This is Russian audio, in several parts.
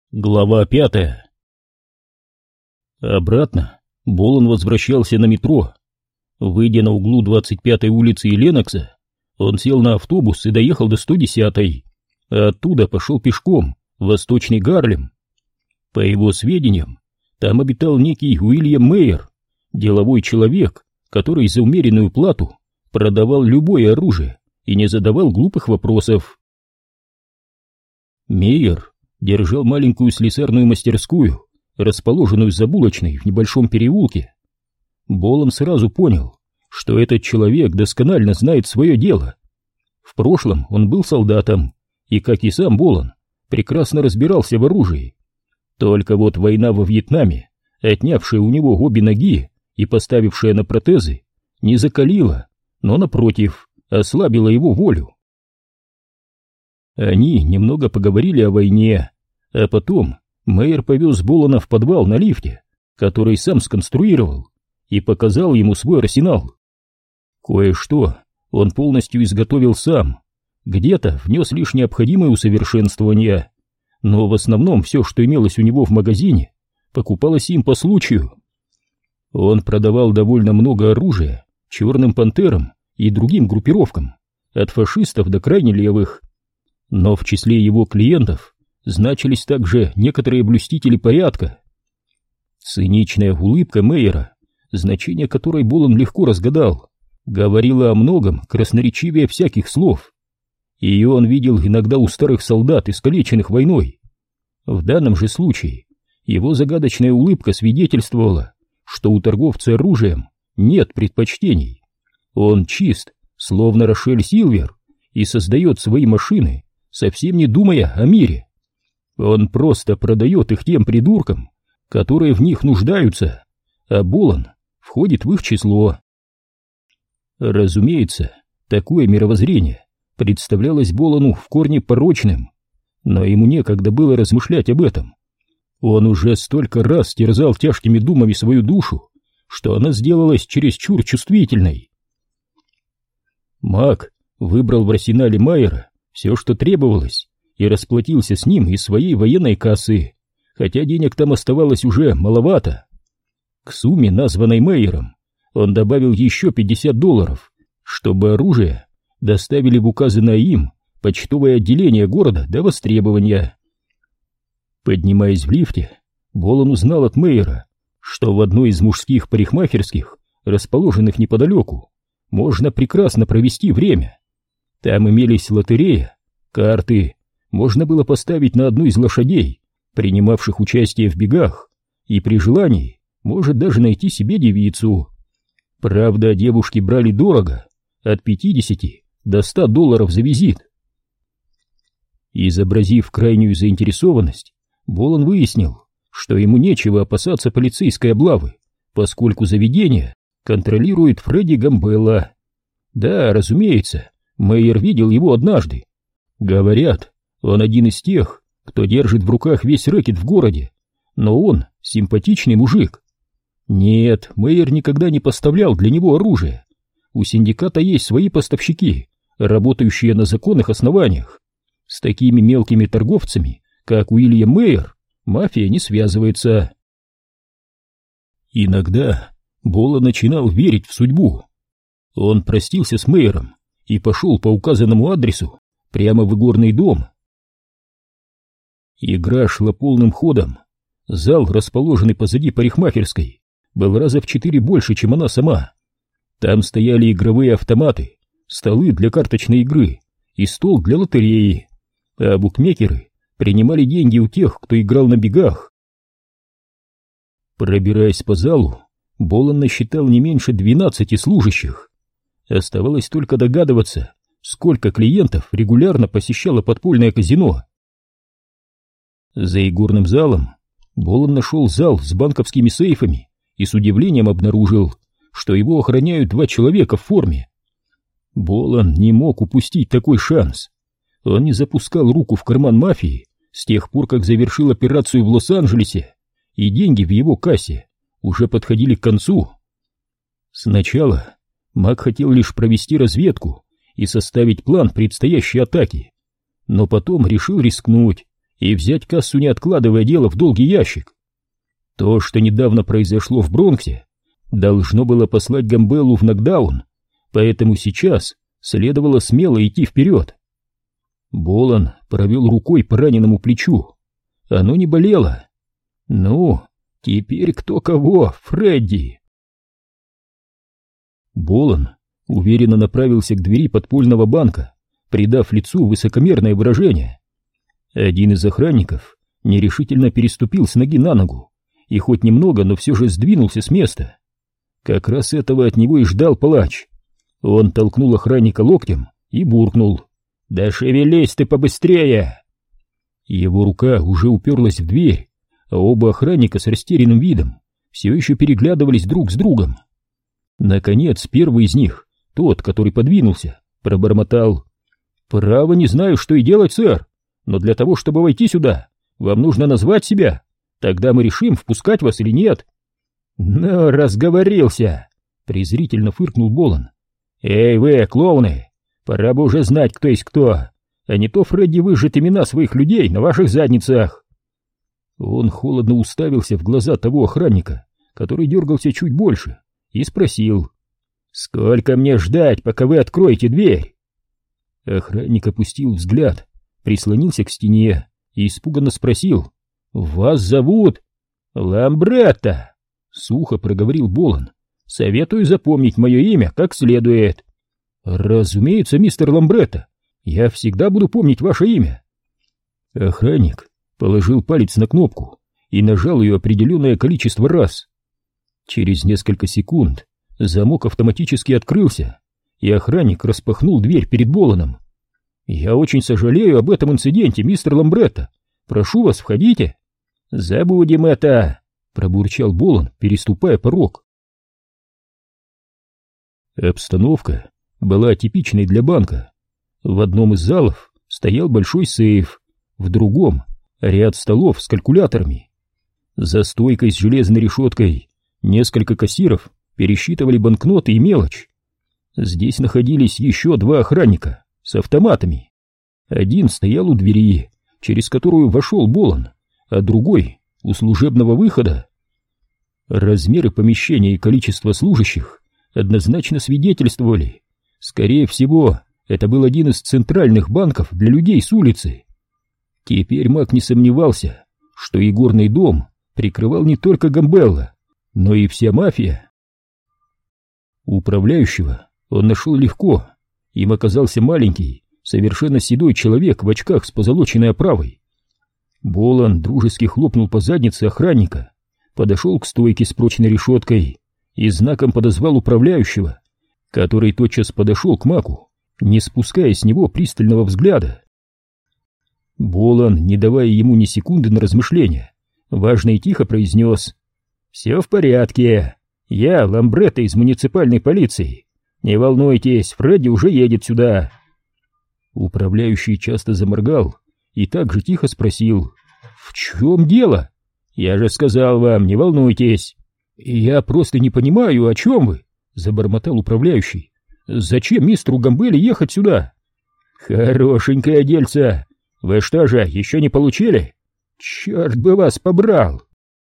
Глава 5. Обратно Болон возвращался на метро. Выйдя на углу 25-й улицы и Ленокса, он сел на автобус и доехал до 110-й, а оттуда пошел пешком в Восточный Гарлем. По его сведениям, там обитал некий Уильям Мейер, деловой человек, который за умеренную плату продавал любое оружие и не задавал глупых вопросов. Мейер держал маленькую слесарную мастерскую, расположенную за булочной в небольшом переулке. Болон сразу понял, что этот человек досконально знает свое дело. В прошлом он был солдатом и, как и сам Болон, прекрасно разбирался в оружии. Только вот война во Вьетнаме, отнявшая у него обе ноги и поставившая на протезы, не закалила, но, напротив, ослабила его волю. Они немного поговорили о войне, а потом Мейер повез Болона в подвал на лифте, который сам сконструировал, и показал ему свой арсенал. Кое-что он полностью изготовил сам, где-то внес лишь необходимое усовершенствование, но в основном все, что имелось у него в магазине, покупалось им по случаю. Он продавал довольно много оружия черным пантерам и другим группировкам, от фашистов до крайне левых. Но в числе его клиентов значились также некоторые блюстители порядка. Циничная улыбка Мейера, значение которой Болон легко разгадал, говорила о многом красноречивее всяких слов. Ее он видел иногда у старых солдат, искалеченных войной. В данном же случае его загадочная улыбка свидетельствовала, что у торговца оружием нет предпочтений. Он чист, словно Рошель Силвер, и создает свои машины, совсем не думая о мире. Он просто продает их тем придуркам, которые в них нуждаются, а Болон входит в их число. Разумеется, такое мировоззрение представлялось Болону в корне порочным, но ему некогда было размышлять об этом. Он уже столько раз терзал тяжкими думами свою душу, что она сделалась чересчур чувствительной. Мак выбрал в арсенале Майера все, что требовалось, и расплатился с ним из своей военной кассы, хотя денег там оставалось уже маловато. К сумме, названной Мейером, он добавил еще $50, чтобы оружие доставили в указанное им почтовое отделение города до востребования. Поднимаясь в лифте, Болон узнал от Мейера, что в одной из мужских парикмахерских, расположенных неподалеку, можно прекрасно провести время. Там имелись лотерея, карты, можно было поставить на одну из лошадей, принимавших участие в бегах, и при желании может даже найти себе девицу. Правда, девушки брали дорого, от 50 до $100 за визит. Изобразив крайнюю заинтересованность, Болон выяснил, что ему нечего опасаться полицейской облавы, поскольку заведение контролирует Фредди Гамбелла. Да, разумеется, Мейер видел его однажды. Говорят, он один из тех, кто держит в руках весь рэкет в городе, но он симпатичный мужик. Нет, Мейер никогда не поставлял для него оружие. У синдиката есть свои поставщики, работающие на законных основаниях. С такими мелкими торговцами, как Уильям Мейер, мафия не связывается. Иногда Болон начинал верить в судьбу. Он простился с Мейером и пошел по указанному адресу прямо в игорный дом. Игра шла полным ходом. Зал, расположенный позади парикмахерской, был раза в 4 больше, чем она сама. Там стояли игровые автоматы, столы для карточной игры и стол для лотереи, а букмекеры принимали деньги у тех, кто играл на бегах. Пробираясь по залу, Болон насчитал не меньше 12 служащих. Оставалось только догадываться, сколько клиентов регулярно посещало подпольное казино. За игорным залом Болон нашел зал с банковскими сейфами и с удивлением обнаружил, что его охраняют 2 человека в форме. Болон не мог упустить такой шанс. Он не запускал руку в карман мафии с тех пор, как завершил операцию в Лос-Анджелесе, и деньги в его кассе уже подходили к концу. Сначала Мак хотел лишь провести разведку и составить план предстоящей атаки, но потом решил рискнуть и взять кассу, не откладывая дело в долгий ящик. То, что недавно произошло в Бронксе, должно было послать Гамбеллу в нокдаун, поэтому сейчас следовало смело идти вперед. Болан провел рукой по раненому плечу. Оно не болело. Ну, теперь кто кого, Фредди. Болан уверенно направился к двери подпольного банка, придав лицу высокомерное выражение. Один из охранников нерешительно переступил с ноги на ногу и хоть немного, но все же сдвинулся с места. Как раз этого от него и ждал палач. Он толкнул охранника локтем и буркнул: «Да шевелись ты побыстрее!» Его рука уже уперлась в дверь, а оба охранника с растерянным видом все еще переглядывались друг с другом. Наконец, первый из них, тот, который подвинулся, пробормотал: «Право не знаю, что и делать, сэр, но для того, чтобы войти сюда, вам нужно назвать себя. Тогда мы решим, впускать вас или нет». «Ну, разговорился!» — презрительно фыркнул Болан. «Эй вы, клоуны, пора бы уже знать, кто есть кто, а не то Фредди выжжет имена своих людей на ваших задницах». Он холодно уставился в глаза того охранника, который дергался чуть больше, и спросил: «Сколько мне ждать, пока вы откроете дверь?» Охранник опустил взгляд, прислонился к стене и испуганно спросил: «Вас зовут?» «Ламбретта», — сухо проговорил Болан. «Советую запомнить мое имя как следует». «Разумеется, мистер Ламбретта, я всегда буду помнить ваше имя». Охранник положил палец на кнопку и нажал ее определенное количество раз. Через несколько секунд замок автоматически открылся, и охранник распахнул дверь перед Боланом. «Я очень сожалею об этом инциденте, мистер Ламбретта. Прошу вас, входите». «Забудем это», — пробурчал Болан, переступая порог. Обстановка была типичной для банка. В одном из залов стоял большой сейф, в другом — ряд столов с калькуляторами. За стойкой с железной решеткой несколько кассиров пересчитывали банкноты и мелочь. Здесь находились еще два охранника с автоматами. Один стоял у двери, через которую вошел Болан, а другой — у служебного выхода. Размеры помещения и количество служащих однозначно свидетельствовали: скорее всего, это был один из центральных банков для людей с улицы. Теперь маг не сомневался, что игорный дом прикрывал не только Гамбелла, но и вся мафия. Управляющего он нашел легко. Им оказался маленький, совершенно седой человек в очках с позолоченной оправой. Болан дружески хлопнул по заднице охранника, подошел к стойке с прочной решеткой и знаком подозвал управляющего, который тотчас подошел к маку, не спуская с него пристального взгляда. Болан, не давая ему ни секунды на размышления, важно и тихо произнес: «Все в порядке. Я Ламбретта из муниципальной полиции. Не волнуйтесь, Фредди уже едет сюда». Управляющий часто заморгал и так же тихо спросил: «В чем дело?» «Я же сказал вам, не волнуйтесь». «Я просто не понимаю, о чем вы», — забормотал управляющий. «Зачем мистеру Гамбелле ехать сюда?» «Хорошенькое дельце. Вы что же, еще не получили? Черт бы вас побрал!»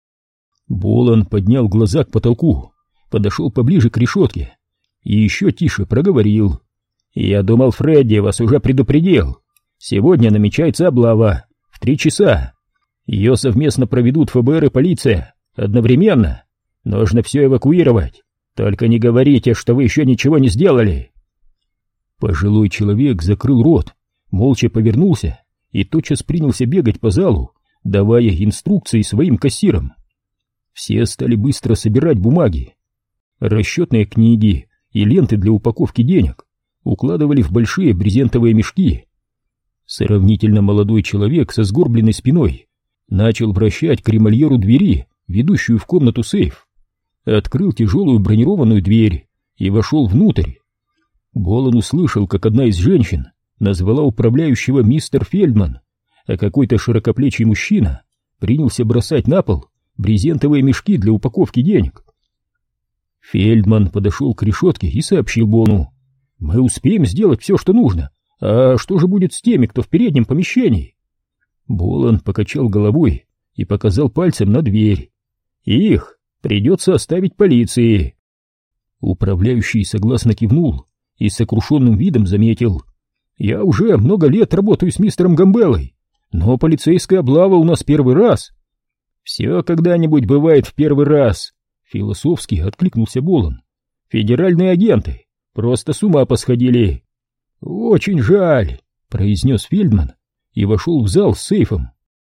Болан поднял глаза к потолку, подошел поближе к решетке и еще тише проговорил: «Я думал, Фредди вас уже предупредил. Сегодня намечается облава в 3 часа. Ее совместно проведут ФБР и полиция одновременно. Нужно все эвакуировать. Только не говорите, что вы еще ничего не сделали». Пожилой человек закрыл рот, молча повернулся и тотчас принялся бегать по залу, давая инструкции своим кассирам. Все стали быстро собирать бумаги. Расчетные книги и ленты для упаковки денег укладывали в большие брезентовые мешки. Сравнительно молодой человек со сгорбленной спиной начал вращать кремольеру двери, ведущую в комнату сейф. Открыл тяжелую бронированную дверь и вошел внутрь. Болан услышал, как одна из женщин назвала управляющего мистер Фельдман, а какой-то широкоплечий мужчина принялся бросать на пол брезентовые мешки для упаковки денег. Фельдман подошел к решетке и сообщил Бону: «Мы успеем сделать все, что нужно. А что же будет с теми, кто в переднем помещении?» Болон покачал головой и показал пальцем на дверь. Их придется оставить полиции. Управляющий согласно кивнул и с сокрушенным видом заметил: я уже много лет работаю с мистером Гамбеллой, но полицейская облава у нас первый раз. Все когда-нибудь бывает в первый раз, философски откликнулся Болон. Федеральные агенты просто с ума посходили. Очень жаль, произнес Фельдман и вошел в зал с сейфом.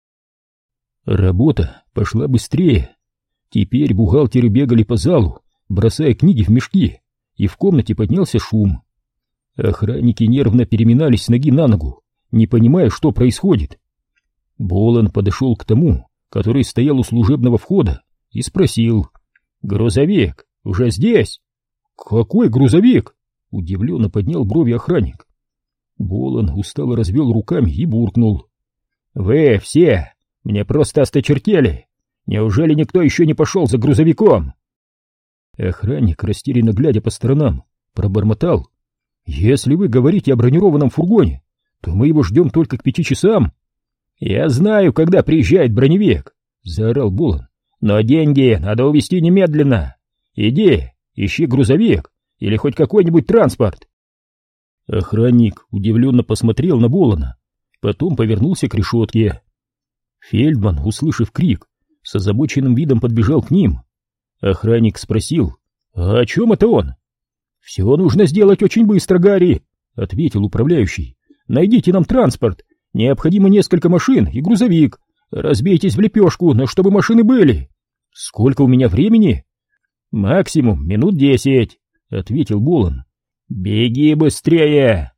Работа пошла быстрее. Теперь бухгалтеры бегали по залу, бросая книги в мешки, и в комнате поднялся шум. Охранники нервно переминались с ноги на ногу, не понимая, что происходит. Болон подошел к тому, который стоял у служебного входа, и спросил: «Грузовик уже здесь?» «Какой грузовик?» — удивленно поднял брови охранник. Болон устало развел руками и буркнул: «Вы все мне просто осточертели! Неужели никто еще не пошел за грузовиком?» Охранник, растерянно глядя по сторонам, пробормотал: «Если вы говорите о бронированном фургоне, то мы его ждем только к 5 часам». «Я знаю, когда приезжает броневик», — заорал Болон, «но деньги надо увезти немедленно. Иди, ищи грузовик или хоть какой-нибудь транспорт». Охранник удивленно посмотрел на Болона, потом повернулся к решетке. Фельдман, услышав крик, с озабоченным видом подбежал к ним. Охранник спросил: «А о чем это он?» «Все нужно сделать очень быстро, Гарри», — ответил управляющий. «Найдите нам транспорт. Необходимо несколько машин и грузовик. Разбейтесь в лепешку, но чтобы машины были». «Сколько у меня времени?» «Максимум минут 10», — ответил Болон. «Беги быстрее!»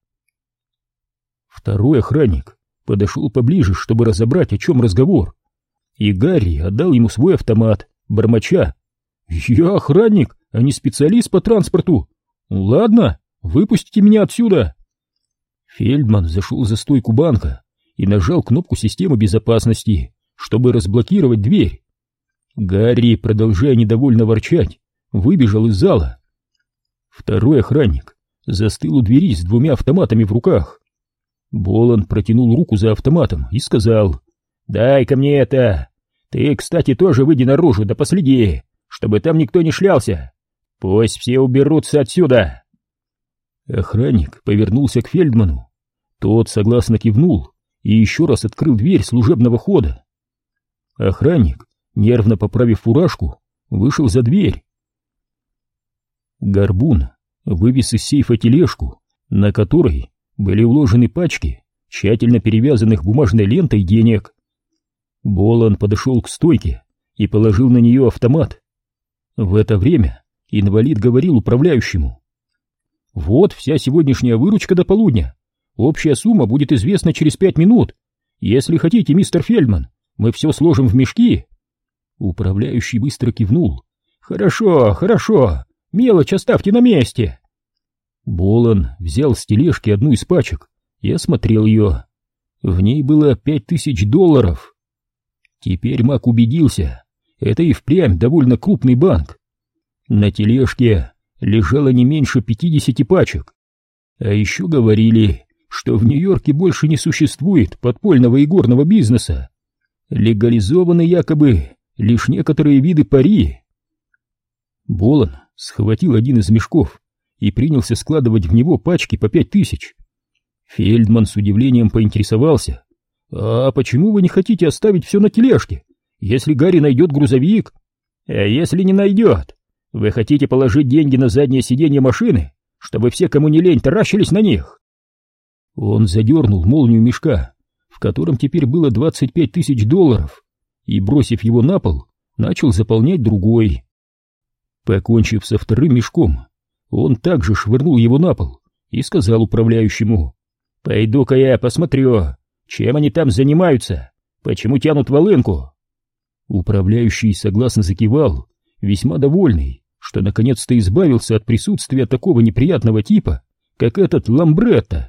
Второй охранник подошел поближе, чтобы разобрать, о чем разговор. И Гарри отдал ему свой автомат, бормоча: «Я охранник, а не специалист по транспорту. Ладно, выпустите меня отсюда». Фельдман зашел за стойку банка и нажал кнопку системы безопасности, чтобы разблокировать дверь. Гарри, продолжая недовольно ворчать, выбежал из зала. Второй охранник застыл у двери с 2 автоматами в руках. Болон протянул руку за автоматом и сказал: «Дай-ка мне это. Ты, кстати, тоже выйди наружу, да последи, чтобы там никто не шлялся. Пусть все уберутся отсюда». Охранник повернулся к Фельдману. Тот согласно кивнул и еще раз открыл дверь служебного хода. Охранник, нервно поправив фуражку, вышел за дверь. Горбун вывез из сейфа тележку, на которой были уложены пачки тщательно перевязанных бумажной лентой денег. Болон подошел к стойке и положил на нее автомат. В это время инвалид говорил управляющему: «Вот вся сегодняшняя выручка до полудня. Общая сумма будет известна через 5 минут. Если хотите, мистер Фельдман, мы все сложим в мешки». Управляющий быстро кивнул. «Хорошо, хорошо, мелочь оставьте на месте». Болон взял с тележки одну из пачек и осмотрел ее. В ней было $5000. Теперь Мак убедился, это и впрямь довольно крупный банк. На тележке лежало не меньше 50 пачек. А еще говорили, что в Нью-Йорке больше не существует подпольного игорного бизнеса. Легализованы якобы лишь некоторые виды пари. Болон схватил один из мешков и принялся складывать в него пачки по 5000. Фельдман с удивлением поинтересовался: «А почему вы не хотите оставить все на тележке, если Гарри найдет грузовик?» «А если не найдет? Вы хотите положить деньги на заднее сиденье машины, чтобы все, кому не лень, таращились на них?» Он задернул молнию мешка, в котором теперь было $25 000, и, бросив его на пол, начал заполнять другой. Покончив со вторым мешком, он также швырнул его на пол и сказал управляющему: «Пойду-ка я посмотрю, чем они там занимаются, почему тянут волынку». Управляющий согласно закивал, весьма довольный, что наконец-то избавился от присутствия такого неприятного типа, как этот Ламбретто.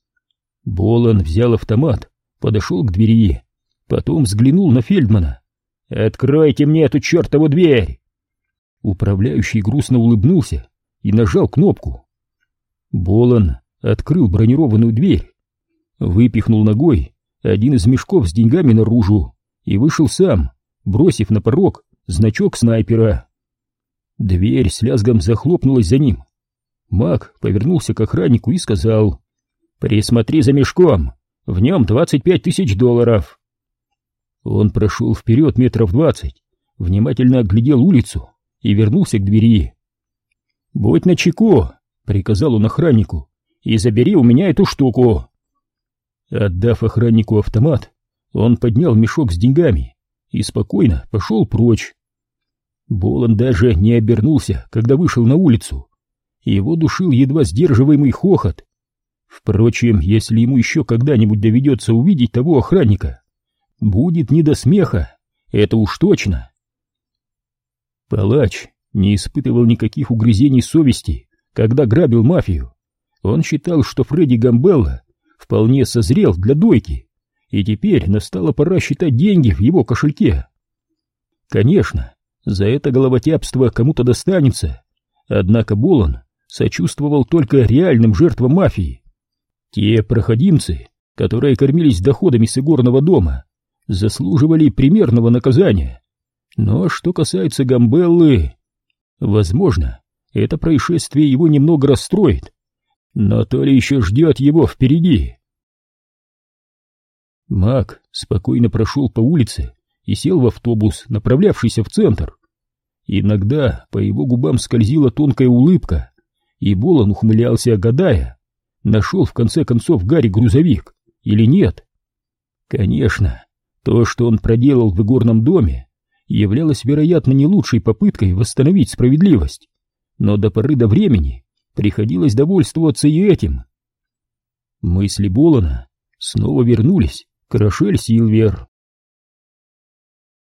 Болон взял автомат, подошел к двери, потом взглянул на Фельдмана. «Откройте мне эту чертову дверь!» Управляющий грустно улыбнулся и нажал кнопку. Болон открыл бронированную дверь, выпихнул ногой один из мешков с деньгами наружу и вышел сам, бросив на порог значок снайпера. Дверь с лязгом захлопнулась за ним. Мак повернулся к охраннику и сказал: «Присмотри за мешком, в нем $25 000. Он прошел вперед 20 метров, внимательно оглядел улицу и вернулся к двери. «Будь начеку», — приказал он охраннику, — «и забери у меня эту штуку». Отдав охраннику автомат, он поднял мешок с деньгами и спокойно пошел прочь. Болон даже не обернулся, когда вышел на улицу. Его душил едва сдерживаемый хохот. Впрочем, если ему еще когда-нибудь доведется увидеть того охранника, будет не до смеха, это уж точно. Палач не испытывал никаких угрызений совести, когда грабил мафию. Он считал, что Фредди Гамбелла вполне созрел для дойки, и теперь настала пора считать деньги в его кошельке. Конечно, за это головотяпство кому-то достанется, однако Болон сочувствовал только реальным жертвам мафии. Те проходимцы, которые кормились доходами с игорного дома, заслуживали примерного наказания. Но что касается Гамбеллы, возможно, это происшествие его немного расстроит, но то ли еще ждет его впереди. Мак спокойно прошел по улице и сел в автобус, направлявшийся в центр. Иногда по его губам скользила тонкая улыбка, и Болон ухмылялся, гадая, нашел в конце концов Гарри грузовик или нет. Конечно, то, что он проделал в игорном доме, являлось, вероятно, не лучшей попыткой восстановить справедливость, но до поры до времени приходилось довольствоваться и этим. Мысли Болона снова вернулись к Рошель Силвер.